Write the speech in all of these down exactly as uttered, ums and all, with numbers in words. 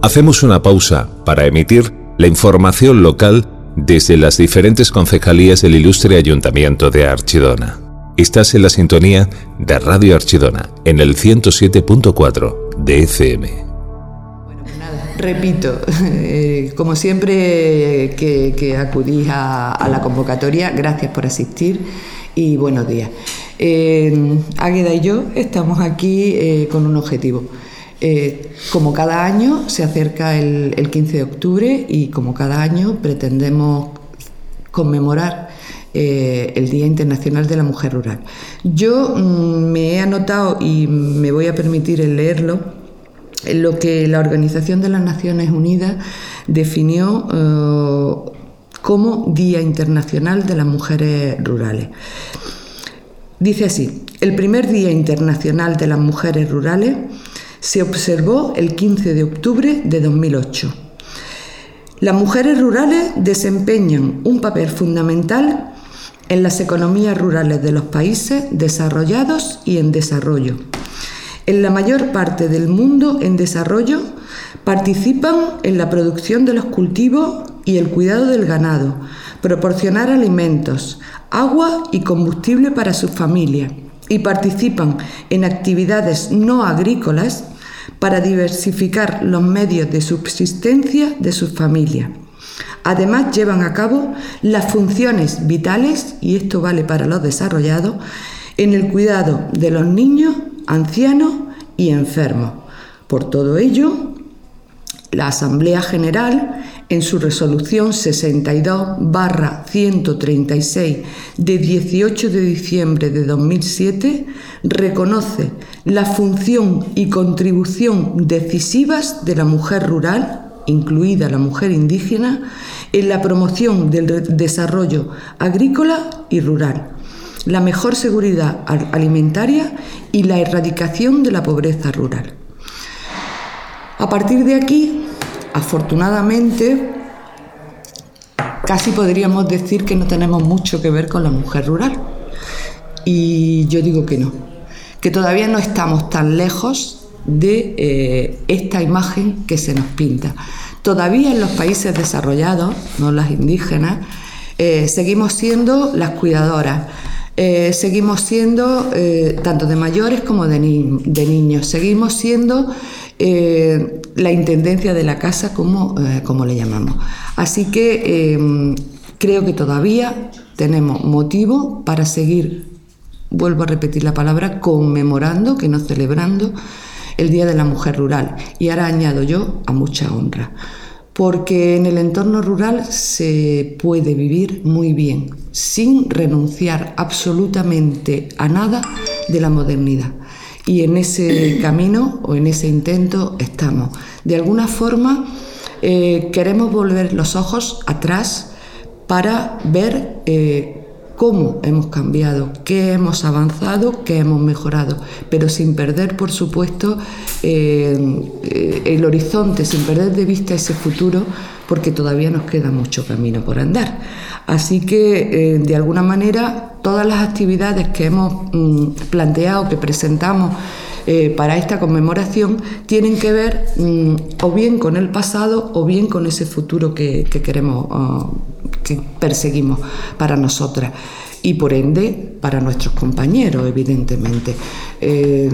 Hacemos una pausa para emitir la información local desde las diferentes concejalías del ilustre Ayuntamiento de Archidona. Estás en la sintonía de Radio Archidona, en el ciento siete punto cuatro de F M. Bueno, pues nada, repito, eh, como siempre que, que acudís a, a la convocatoria, gracias por asistir y buenos días. Eh, Águeda y yo estamos aquí eh, con un objetivo. Eh, como cada año se acerca el, el quince de octubre y como cada año pretendemos conmemorar eh, el Día Internacional de la Mujer Rural. Yo mm, me he anotado y me voy a permitir el leerlo, lo que la Organización de las Naciones Unidas definió eh, como Día Internacional de las Mujeres Rurales. Dice así: el primer Día Internacional de las Mujeres Rurales se observó el quince de octubre de dos mil ocho. Las mujeres rurales desempeñan un papel fundamental en las economías rurales de los países desarrollados y en desarrollo. En la mayor parte del mundo en desarrollo participan en la producción de los cultivos y el cuidado del ganado, proporcionar alimentos, agua y combustible para sus familias, y participan en actividades no agrícolas para diversificar los medios de subsistencia de sus familias. Además, llevan a cabo las funciones vitales, y esto vale para los desarrollados, en el cuidado de los niños, ancianos y enfermos. Por todo ello, la Asamblea General, en su resolución sesenta y dos barra ciento treinta y seis de dieciocho de diciembre de dos mil siete, reconoce la función y contribución decisivas de la mujer rural, incluida la mujer indígena, en la promoción del desarrollo agrícola y rural, la mejor seguridad alimentaria y la erradicación de la pobreza rural. A partir de aquí, afortunadamente, casi podríamos decir que no tenemos mucho que ver con la mujer rural. Y yo digo que no, que todavía no estamos tan lejos de eh, esta imagen que se nos pinta. Todavía en los países desarrollados, no las indígenas, eh, seguimos siendo las cuidadoras, eh, seguimos siendo eh, tanto de mayores como de, ni- de niños, seguimos siendo Eh, la intendencia de la casa, como, eh, como le llamamos. Así que eh, creo que todavía tenemos motivo para seguir, vuelvo a repetir la palabra, conmemorando, que no celebrando, el Día de la Mujer Rural. Y ahora añado yo, a mucha honra, porque en el entorno rural se puede vivir muy bien, sin renunciar absolutamente a nada de la modernidad. Y en ese camino o en ese intento estamos. De alguna forma eh, queremos volver los ojos atrás para ver eh, cómo hemos cambiado, qué hemos avanzado, qué hemos mejorado, pero sin perder, por supuesto, eh, eh, el horizonte, sin perder de vista ese futuro, porque todavía nos queda mucho camino por andar. Así que, eh, de alguna manera, todas las actividades que hemos mm, planteado, que presentamos eh, para esta conmemoración, tienen que ver mm, o bien con el pasado o bien con ese futuro que, que queremos, uh, que perseguimos para nosotras y, por ende, para nuestros compañeros, evidentemente. Eh,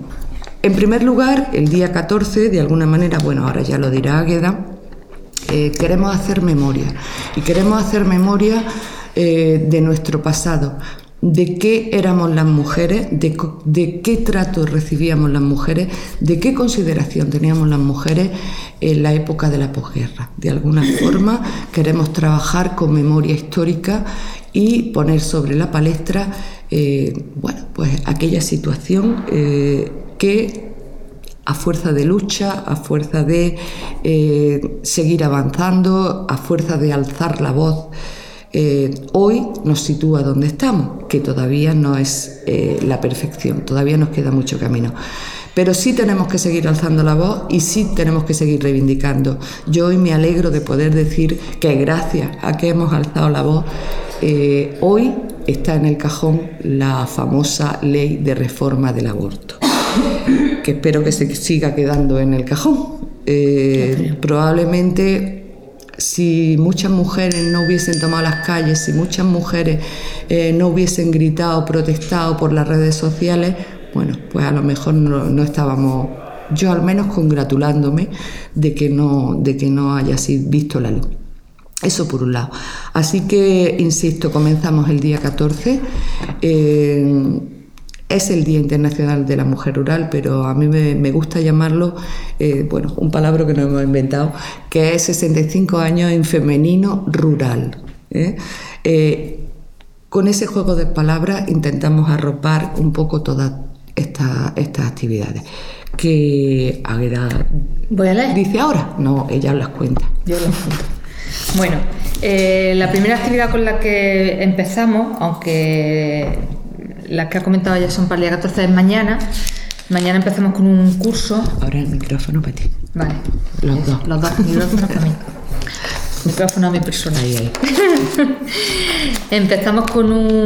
en primer lugar, el día catorce, de alguna manera, bueno, ahora ya lo dirá Águeda, Eh, queremos hacer memoria y queremos hacer memoria eh, de nuestro pasado, de qué éramos las mujeres, de, de qué trato recibíamos las mujeres, de qué consideración teníamos las mujeres en la época de la posguerra. De alguna forma queremos trabajar con memoria histórica y poner sobre la palestra eh, bueno, pues aquella situación eh, que a fuerza de lucha, a fuerza de eh, seguir avanzando, a fuerza de alzar la voz, eh, hoy nos sitúa donde estamos, que todavía no es eh, la perfección, todavía nos queda mucho camino. Pero sí tenemos que seguir alzando la voz y sí tenemos que seguir reivindicando. Yo hoy me alegro de poder decir que gracias a que hemos alzado la voz, eh, hoy está en el cajón la famosa ley de reforma del aborto, que espero que se siga quedando en el cajón, Eh, probablemente si muchas mujeres no hubiesen tomado las calles, si muchas mujeres eh, no hubiesen gritado, protestado por las redes sociales, bueno, pues a lo mejor no, no estábamos, yo al menos congratulándome de que no, de que no haya sido visto la luz. Eso por un lado. Así que, insisto, comenzamos el día catorce. Eh, es el Día Internacional de la Mujer Rural, pero a mí me, me gusta llamarlo, eh, bueno, un palabra que nos hemos inventado, que es sesenta y cinco años en femenino rural. ¿eh? Eh, con ese juego de palabras intentamos arropar un poco todas esta, estas actividades. Que Águeda ¿Voy a leer? Dice ahora. No, ella las cuenta. Yo las cuento. Bueno, eh, la primera actividad con la que empezamos, aunque las que ha comentado ya son para el día catorce, es mañana. Mañana empezamos con un curso. Ahora el micrófono para ti. Vale. Los dos. Los dos micrófonos para mí. Micrófono a mi persona. Ahí, ahí. Empezamos con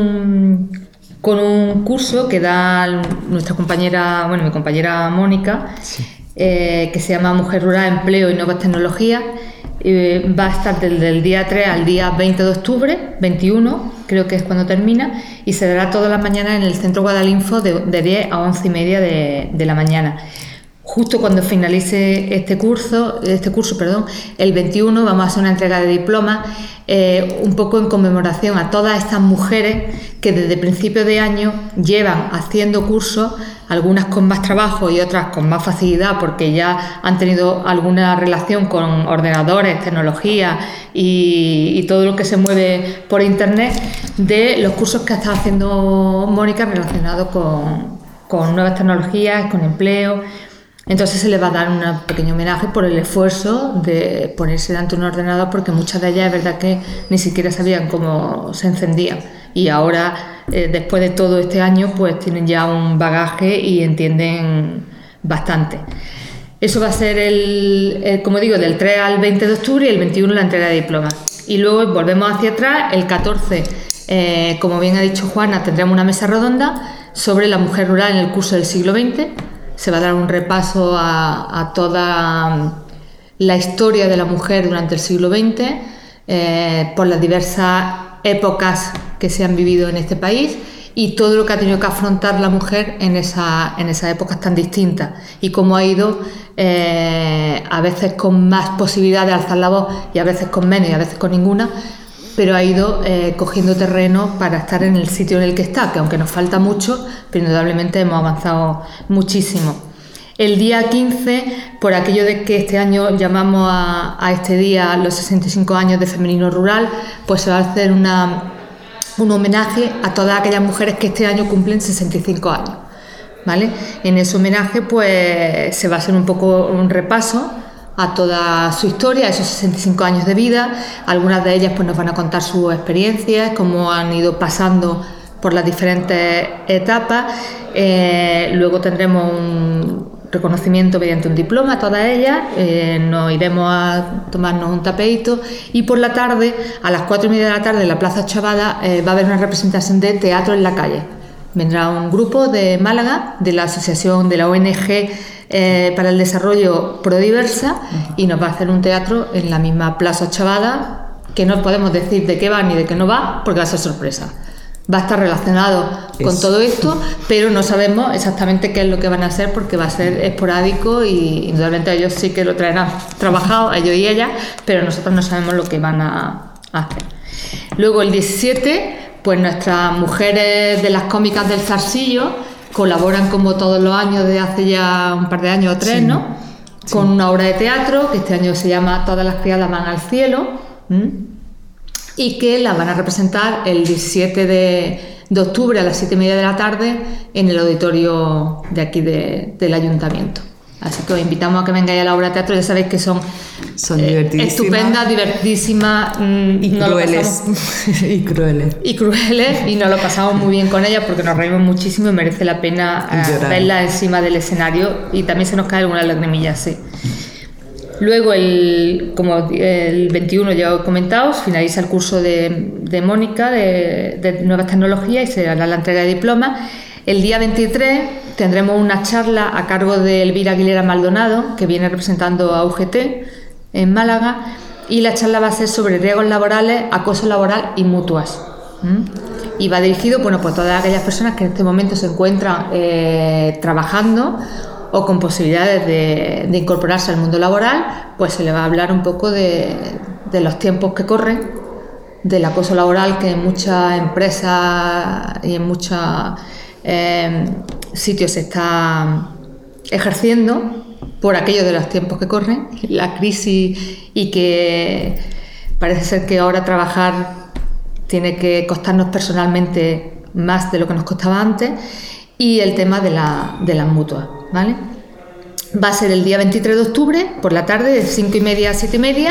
un con un curso que da nuestra compañera, bueno, mi compañera Mónica, sí. eh, que se llama Mujer Rural, Empleo y Nuevas Tecnologías. Eh, va a estar desde el día tres al día veinte de octubre, veintiuno, creo que es cuando termina, y se dará todas las mañanas en el Centro Guadalinfo de, de diez a once y media de, de la mañana. Justo cuando finalice este curso, este curso, perdón, el veintiuno vamos a hacer una entrega de diplomas, eh, un poco en conmemoración a todas estas mujeres que desde principios de año llevan haciendo cursos, algunas con más trabajo y otras con más facilidad porque ya han tenido alguna relación con ordenadores, tecnología y, y todo lo que se mueve por internet, de los cursos que ha estado haciendo Mónica relacionados con, con nuevas tecnologías, con empleo. Entonces se les va a dar un pequeño homenaje por el esfuerzo de ponerse delante de un ordenador, porque muchas de ellas es verdad que ni siquiera sabían cómo se encendían, y ahora eh, después de todo este año pues tienen ya un bagaje y entienden bastante. Eso va a ser el, el como digo, del tres al veinte de octubre, y el veintiuno la entrega de diplomas. Y luego volvemos hacia atrás, el catorce, eh, como bien ha dicho Juana, tendremos una mesa redonda sobre la mujer rural en el curso del siglo veinte. Se va a dar un repaso a, a toda la historia de la mujer durante el siglo veinte, eh, por las diversas épocas que se han vivido en este país y todo lo que ha tenido que afrontar la mujer en, esa, en esas épocas tan distintas, y cómo ha ido eh, a veces con más posibilidad de alzar la voz y a veces con menos y a veces con ninguna, pero ha ido eh, cogiendo terreno para estar en el sitio en el que está, que aunque nos falta mucho, pero indudablemente hemos avanzado muchísimo. El día quince, por aquello de que este año llamamos a, a este día los sesenta y cinco años de Femenino Rural, pues se va a hacer una, un homenaje a todas aquellas mujeres que este año cumplen sesenta y cinco años, ¿vale? En ese homenaje pues se va a hacer un poco un repaso a toda su historia, a esos sesenta y cinco años de vida. Algunas de ellas pues nos van a contar sus experiencias, cómo han ido pasando por las diferentes etapas. Eh, luego tendremos un reconocimiento mediante un diploma a todas ellas, eh, nos iremos a tomarnos un tapeito, y por la tarde, a las cuatro y media de la tarde, en la Plaza Chavada, eh, va a haber una representación de teatro en la calle. Vendrá un grupo de Málaga, de la asociación de la O N G eh, para el desarrollo Prodiversa, y nos va a hacer un teatro en la misma Plaza Chavada, que no podemos decir de qué va ni de qué no va, porque va a ser sorpresa. Va a estar relacionado con es. todo esto, pero no sabemos exactamente qué es lo que van a hacer, porque va a ser esporádico, y indudablemente ellos sí que lo traerán trabajado, ellos y ellas, pero nosotros no sabemos lo que van a hacer. Luego el diecisiete, pues nuestras mujeres de las cómicas del Zarcillo colaboran como todos los años, de hace ya un par de años o tres, sí. ¿no? Sí. Con una obra de teatro que este año se llama Todas las criadas van al cielo. ¿Mm? Y que la van a representar el diecisiete de octubre a las siete y media de la tarde en el auditorio de aquí de, del ayuntamiento. Así que os invitamos a que vengáis a la obra de teatro. Ya sabéis que son, son eh, estupendas, divertidísimas, mmm, y, no crueles. y crueles y crueles y nos lo pasamos muy bien con ellas, porque nos reímos muchísimo y merece la pena uh, verlas encima del escenario, y también se nos cae alguna lagrimilla así. Luego, el, como el veintiuno ya os he comentado, finaliza el curso de, de Mónica de, de Nuevas Tecnologías y se hará la entrega de diplomas. El día veintitrés tendremos una charla a cargo de Elvira Aguilera Maldonado, que viene representando a U G T en Málaga, y la charla va a ser sobre riesgos laborales, acoso laboral y mutuas. ¿Mm? Y va dirigido, bueno, pues a todas aquellas personas que en este momento se encuentran eh, trabajando o con posibilidades de, de incorporarse al mundo laboral, pues se le va a hablar un poco de, de los tiempos que corren, del acoso laboral que en muchas empresas y en muchos eh, sitios se está ejerciendo por aquello de los tiempos que corren, la crisis, y que parece ser que ahora trabajar tiene que costarnos personalmente más de lo que nos costaba antes, y el tema de, la, de las mutuas, ¿vale? Va a ser el día veintitrés de octubre, por la tarde, de cinco y media a siete y media,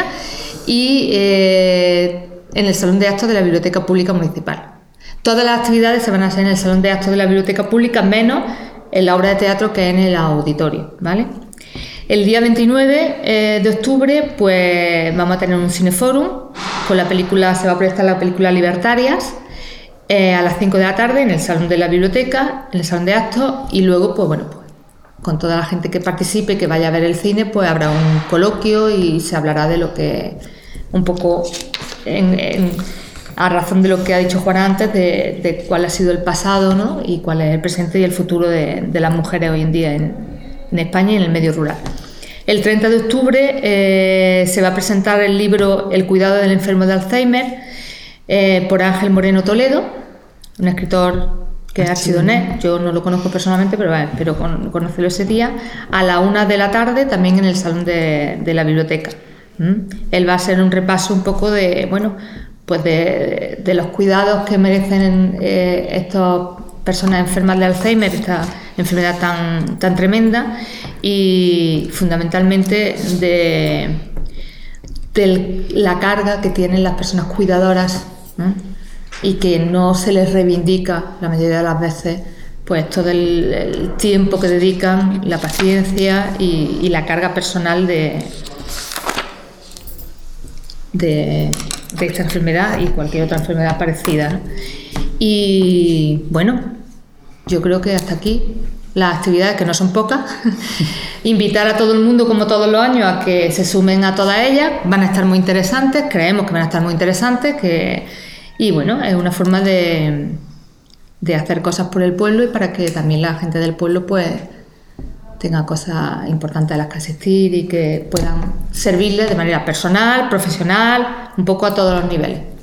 y eh, en el Salón de Actos de la Biblioteca Pública Municipal. Todas las actividades se van a hacer en el Salón de Actos de la Biblioteca Pública, menos en la obra de teatro que es en el auditorio, ¿vale? El día veintinueve eh, de octubre, pues vamos a tener un cineforum, con la película, se va a proyectar la película Libertarias, eh, a las cinco de la tarde en el Salón de la Biblioteca, en el Salón de Actos, y luego, pues bueno, pues con toda la gente que participe, que vaya a ver el cine, pues habrá un coloquio y se hablará de lo que, un poco, en, en, a razón de lo que ha dicho Juana antes, de, de cuál ha sido el pasado, ¿no? Y cuál es el presente y el futuro de, de las mujeres hoy en día en, en España y en el medio rural. El treinta de octubre eh, se va a presentar el libro El cuidado del enfermo de Alzheimer, eh, por Ángel Moreno Toledo, un escritor que es archidonés. Yo no lo conozco personalmente, pero bueno, espero con, conocerlo ese día, a la una de la tarde, también en el Salón de, de la Biblioteca. ¿Mm? Él va a hacer un repaso un poco de, bueno, pues de, de los cuidados que merecen eh, estas personas enfermas de Alzheimer, esta enfermedad tan, tan tremenda, y fundamentalmente de, de la carga que tienen las personas cuidadoras, ¿no? Y que no se les reivindica la mayoría de las veces, pues todo el, el tiempo que dedican, la paciencia y, y la carga personal de, de, de esta enfermedad y cualquier otra enfermedad parecida, ¿no? Y bueno, yo creo que hasta aquí las actividades, que no son pocas. Invitar a todo el mundo, como todos los años, a que se sumen a todas ellas. Van a estar muy interesantes, creemos que van a estar muy interesantes, que, y bueno, es una forma de, de hacer cosas por el pueblo y para que también la gente del pueblo pues tenga cosas importantes a las que asistir y que puedan servirles de manera personal, profesional, un poco a todos los niveles.